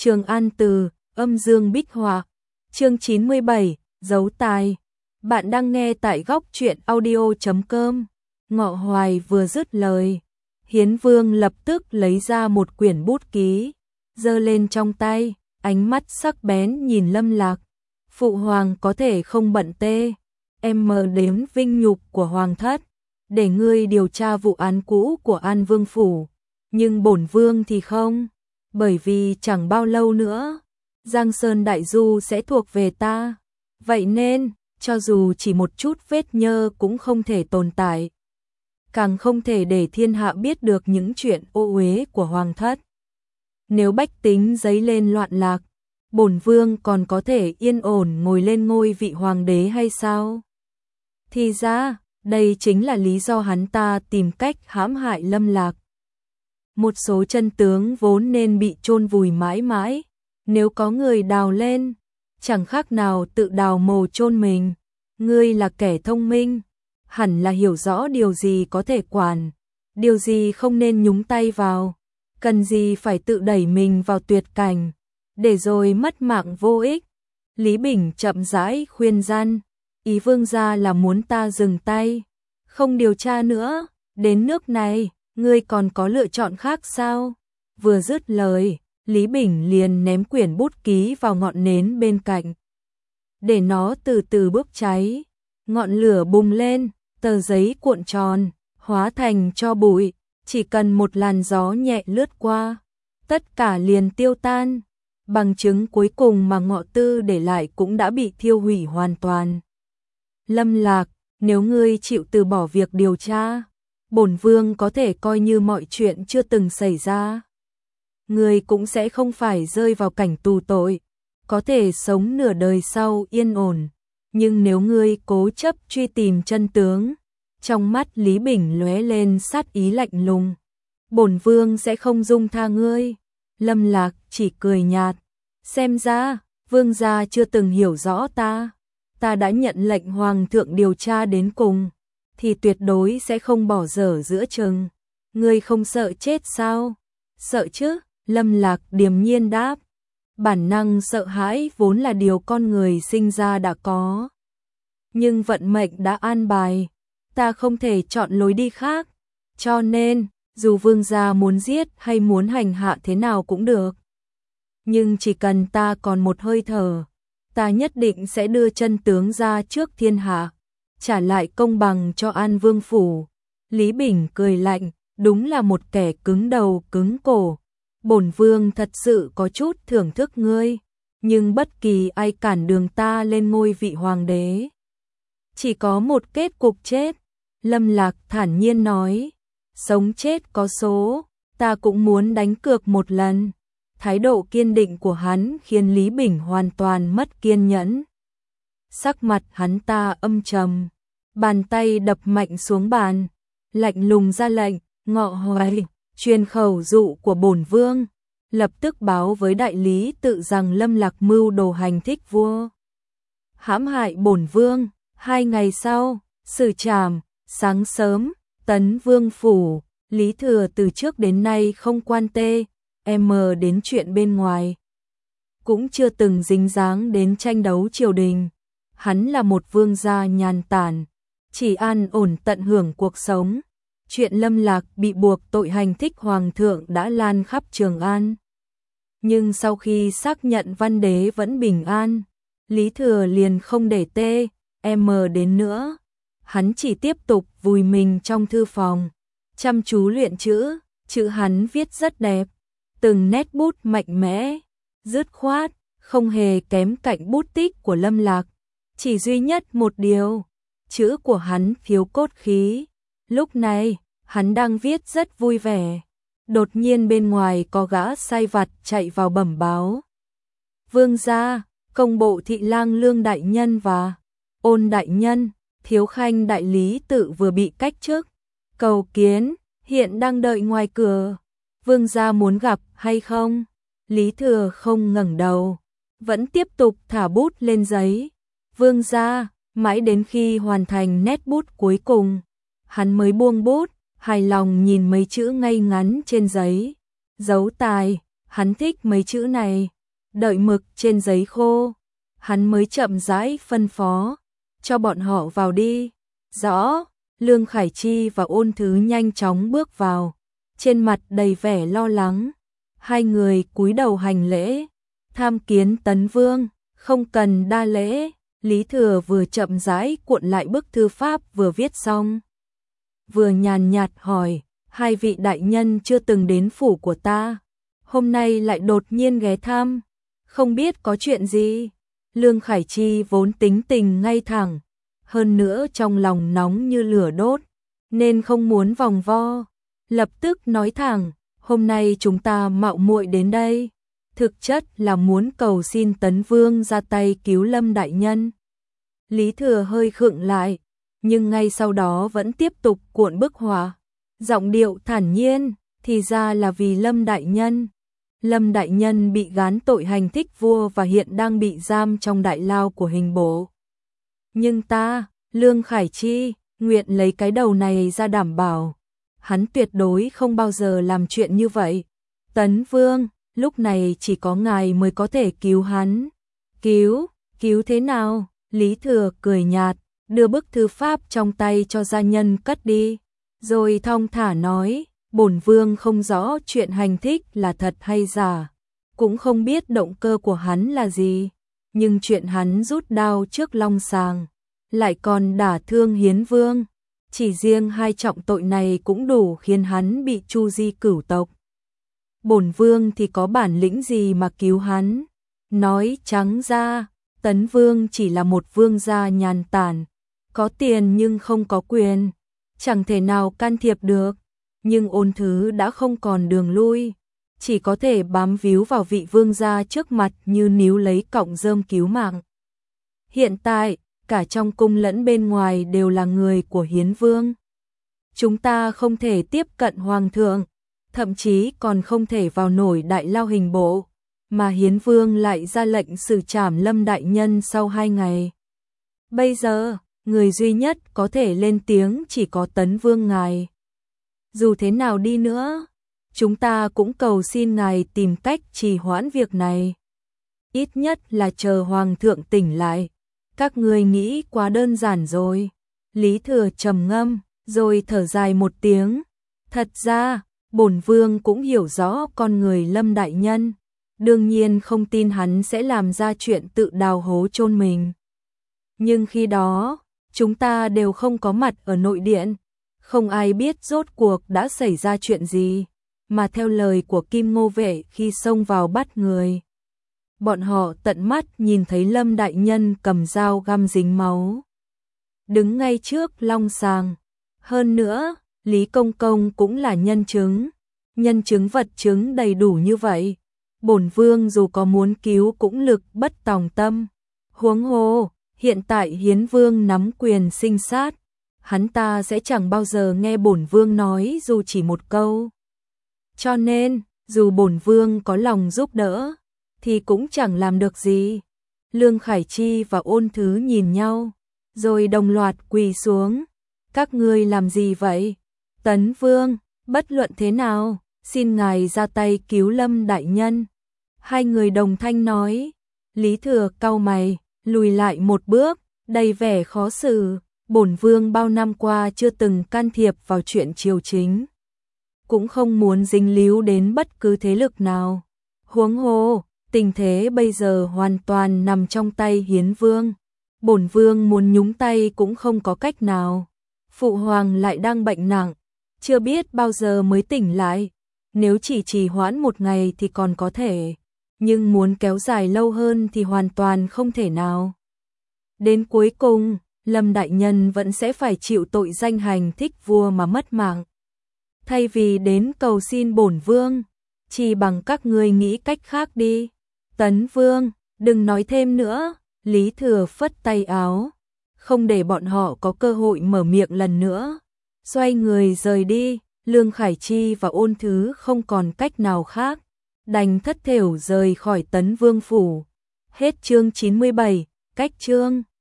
Trường An Từ, âm dương bích họa. Chương 97, dấu tài. Bạn đang nghe tại góc truyện audio.com. Ngọ Hoài vừa dứt lời, Hiến Vương lập tức lấy ra một quyển bút ký, giơ lên trong tay, ánh mắt sắc bén nhìn Lâm Lạc. Phụ hoàng có thể không bận tê, em mờ đếm vinh nhục của hoàng thất, để ngươi điều tra vụ án cũ của An Vương phủ, nhưng bổn vương thì không, bởi vì chẳng bao lâu nữa, Giang Sơn Đại Du sẽ thuộc về ta, vậy nên, cho dù chỉ một chút vết nhơ cũng không thể tồn tại, càng không thể để thiên hạ biết được những chuyện ô uế của hoàng thất. Nếu bách tính dấy lên loạn lạc, bổn vương còn có thể yên ổn ngồi lên ngôi vị hoàng đế hay sao? Thì ra, đây chính là lý do hắn ta tìm cách hãm hại Lâm Lạc. Một số chân tướng vốn nên bị chôn vùi mãi mãi, nếu có người đào lên, chẳng khác nào tự đào mồ chôn mình. Ngươi là kẻ thông minh, hẳn là hiểu rõ điều gì có thể quản, điều gì không nên nhúng tay vào, cần gì phải tự đẩy mình vào tuyệt cảnh, để rồi mất mạng vô ích. Lý Bình chậm rãi khuyên răn, ý vương gia là muốn ta dừng tay, không điều tra nữa, đến nước này, ngươi còn có lựa chọn khác sao? Vừa dứt lời, Lý Bình liền ném quyển bút ký vào ngọn nến bên cạnh, để nó từ từ bốc cháy, ngọn lửa bùng lên, tờ giấy cuộn tròn, hóa thành tro bụi, chỉ cần một làn gió nhẹ lướt qua, tất cả liền tiêu tan, bằng chứng cuối cùng mà Ngọ Tư để lại cũng đã bị thiêu hủy hoàn toàn. Lâm Lạc, nếu ngươi chịu từ bỏ việc điều tra, bổn vương có thể coi như mọi chuyện chưa từng xảy ra. Ngươi cũng sẽ không phải rơi vào cảnh tù tội, có thể sống nửa đời sau yên ổn, nhưng nếu ngươi cố chấp truy tìm chân tướng, trong mắt Lý Bình lóe lên sát ý lạnh lùng, bổn vương sẽ không dung tha ngươi. Lâm Lạc chỉ cười nhạt, xem ra, vương gia chưa từng hiểu rõ ta đã nhận lệnh hoàng thượng điều tra đến cùng, thì tuyệt đối sẽ không bỏ dở giữa chừng. Ngươi không sợ chết sao? Sợ chứ, Lâm Lạc điềm nhiên đáp. Bản năng sợ hãi vốn là điều con người sinh ra đã có. Nhưng vận mệnh đã an bài, ta không thể chọn lối đi khác, cho nên, dù vương gia muốn giết hay muốn hành hạ thế nào cũng được. Nhưng chỉ cần ta còn một hơi thở, ta nhất định sẽ đưa chân tướng ra trước thiên hạ, trả lại công bằng cho An Vương phủ. Lý Bình cười lạnh, đúng là một kẻ cứng đầu cứng cổ. Bổn vương thật sự có chút thưởng thức ngươi, nhưng bất kỳ ai cản đường ta lên ngôi vị hoàng đế, chỉ có một kết cục chết. Lâm Lạc thản nhiên nói, sống chết có số, ta cũng muốn đánh cược một lần. Thái độ kiên định của hắn khiến Lý Bình hoàn toàn mất kiên nhẫn. Sắc mặt hắn ta âm trầm, bàn tay đập mạnh xuống bàn, lạnh lùng ra lệnh, Ngọ Hoài, truyền khẩu dụ của bổn vương, lập tức báo với đại lý tự rằng Lâm Lạc mưu đồ hành thích vua, hãm hại bổn vương. 2 ngày sau, xử trảm. Sáng sớm, Tấn Vương phủ, Lý Thừa từ trước đến nay không quan đến chuyện bên ngoài, cũng chưa từng dính dáng đến tranh đấu triều đình. Hắn là một vương gia nhàn tản, chỉ an ổn tận hưởng cuộc sống. Chuyện Lâm Lạc bị buộc tội hành thích hoàng thượng đã lan khắp Trường An. Nhưng sau khi xác nhận văn đế vẫn bình an, Lý Thừa liền không để đến nữa. Hắn chỉ tiếp tục vùi mình trong thư phòng, chăm chú luyện chữ, chữ hắn viết rất đẹp, từng nét bút mạnh mẽ, dứt khoát, không hề kém cạnh bút tích của Lâm Lạc. Chỉ duy nhất một điều, chữ của hắn thiếu cốt khí. Lúc này, hắn đang viết rất vui vẻ. Đột nhiên bên ngoài có gã sai vặt chạy vào bẩm báo. Vương gia, công bộ thị lang Lương đại nhân và Ôn đại nhân, Thiếu khanh đại lý tự vừa bị cách chức, cầu kiến, hiện đang đợi ngoài cửa. Vương gia muốn gặp hay không? Lý Thừa không ngẩng đầu, vẫn tiếp tục thả bút lên giấy. Vương gia, mãi đến khi hoàn thành nét bút cuối cùng, hắn mới buông bút, hài lòng nhìn mấy chữ ngay ngắn trên giấy. Dấu tài, hắn thích mấy chữ này, đợi mực trên giấy khô, hắn mới chậm rãi phân phó, cho bọn họ vào đi. Rõ. Lương Khải Chi và Ôn Thứ nhanh chóng bước vào, trên mặt đầy vẻ lo lắng. Hai người cúi đầu hành lễ, tham kiến Tấn Vương. Không cần đa lễ. Lý Thừa vừa chậm rãi cuộn lại bức thư pháp vừa viết xong, vừa nhàn nhạt hỏi, hai vị đại nhân chưa từng đến phủ của ta, hôm nay lại đột nhiên ghé thăm, không biết có chuyện gì. Lương Khải Chi vốn tính tình ngay thẳng, hơn nữa trong lòng nóng như lửa đốt, nên không muốn vòng vo, lập tức nói thẳng, hôm nay chúng ta mạo muội đến đây, thực chất là muốn cầu xin Tấn Vương ra tay cứu Lâm đại nhân. Lý Thừa hơi khựng lại, nhưng ngay sau đó vẫn tiếp tục cuộn bức họa, giọng điệu thản nhiên, thì ra là vì Lâm đại nhân. Lâm đại nhân bị gán tội hành thích vua và hiện đang bị giam trong đại lao của hình bộ. Nhưng ta, Lương Khải Chi, nguyện lấy cái đầu này ra đảm bảo, hắn tuyệt đối không bao giờ làm chuyện như vậy. Tấn Vương, lúc này chỉ có ngài mới có thể cứu hắn. Cứu thế nào? Lý Thừa cười nhạt, đưa bức thư pháp trong tay cho gia nhân cất đi, rồi thong thả nói, bổn vương không rõ chuyện hành thích là thật hay giả, cũng không biết động cơ của hắn là gì, nhưng chuyện hắn rút đao trước Long Sàng, lại còn đả thương Hiến Vương, chỉ riêng hai trọng tội này cũng đủ khiến hắn bị tru di cửu tộc. Bổn vương thì có bản lĩnh gì mà cứu hắn? Nói trắng ra, Tấn Vương chỉ là một vương gia nhàn tản, có tiền nhưng không có quyền, chẳng thể nào can thiệp được. Nhưng Ôn Thứ đã không còn đường lui, chỉ có thể bám víu vào vị vương gia trước mặt như níu lấy cọng rơm cứu mạng. Hiện tại, cả trong cung lẫn bên ngoài đều là người của Hiến Vương. Chúng ta không thể tiếp cận Hoàng thượng, thậm chí còn không thể vào nổi đại lao hình bộ, mà Hiến Vương lại ra lệnh xử trảm Lâm đại nhân sau 2 ngày. Bây giờ, người duy nhất có thể lên tiếng chỉ có Tấn Vương ngài. Dù thế nào đi nữa, chúng ta cũng cầu xin ngài tìm cách trì hoãn việc này. Ít nhất là chờ Hoàng thượng tỉnh lại. Các ngươi nghĩ quá đơn giản rồi. Lý Thừa trầm ngâm, rồi thở dài một tiếng. Thật ra, bổn vương cũng hiểu rõ con người Lâm đại nhân. Đương nhiên không tin hắn sẽ làm ra chuyện tự đào hố chôn mình. Nhưng khi đó, chúng ta đều không có mặt ở nội điện. Không ai biết rốt cuộc đã xảy ra chuyện gì, mà theo lời của Kim Ngô Vệ khi xông vào bắt người, bọn họ tận mắt nhìn thấy Lâm đại nhân cầm dao găm dính máu, đứng ngay trước Long Sàng. Hơn nữa, Lý Công Công cũng là nhân chứng vật chứng đầy đủ như vậy. Bổn vương dù có muốn cứu cũng lực bất tòng tâm. Huống hồ, hiện tại Hiến Vương nắm quyền sinh sát, hắn ta sẽ chẳng bao giờ nghe bổn vương nói dù chỉ một câu. Cho nên, dù bổn vương có lòng giúp đỡ, thì cũng chẳng làm được gì. Lương Khải Chi và Ôn Thứ nhìn nhau, rồi đồng loạt quỳ xuống. Các ngươi làm gì vậy? Tấn Vương, bất luận thế nào, xin ngài ra tay cứu Lâm đại nhân. Hai người đồng thanh nói. Lý Thừa cau mày, lùi lại một bước, đầy vẻ khó xử. Bổn vương bao năm qua chưa từng can thiệp vào chuyện triều chính, cũng không muốn dính líu đến bất cứ thế lực nào. Huống hồ, tình thế bây giờ hoàn toàn nằm trong tay Hiến Vương. Bổn vương muốn nhúng tay cũng không có cách nào. Phụ hoàng lại đang bệnh nặng, chưa biết bao giờ mới tỉnh lại. Nếu chỉ trì hoãn một ngày thì còn có thể, nhưng muốn kéo dài lâu hơn thì hoàn toàn không thể nào. Đến cuối cùng, Lâm đại nhân vẫn sẽ phải chịu tội danh hành thích vua mà mất mạng. Thay vì đến cầu xin bổn vương, chỉ bằng các ngươi nghĩ cách khác đi. Tấn Vương, đừng nói thêm nữa. Lý Thừa phất tay áo, không để bọn họ có cơ hội mở miệng lần nữa. Xoay người rời đi. Lương Khải Chi và Ôn Thứ không còn cách nào khác, đành thất thểu rời khỏi Tấn Vương phủ. Hết chương 97, cách chương.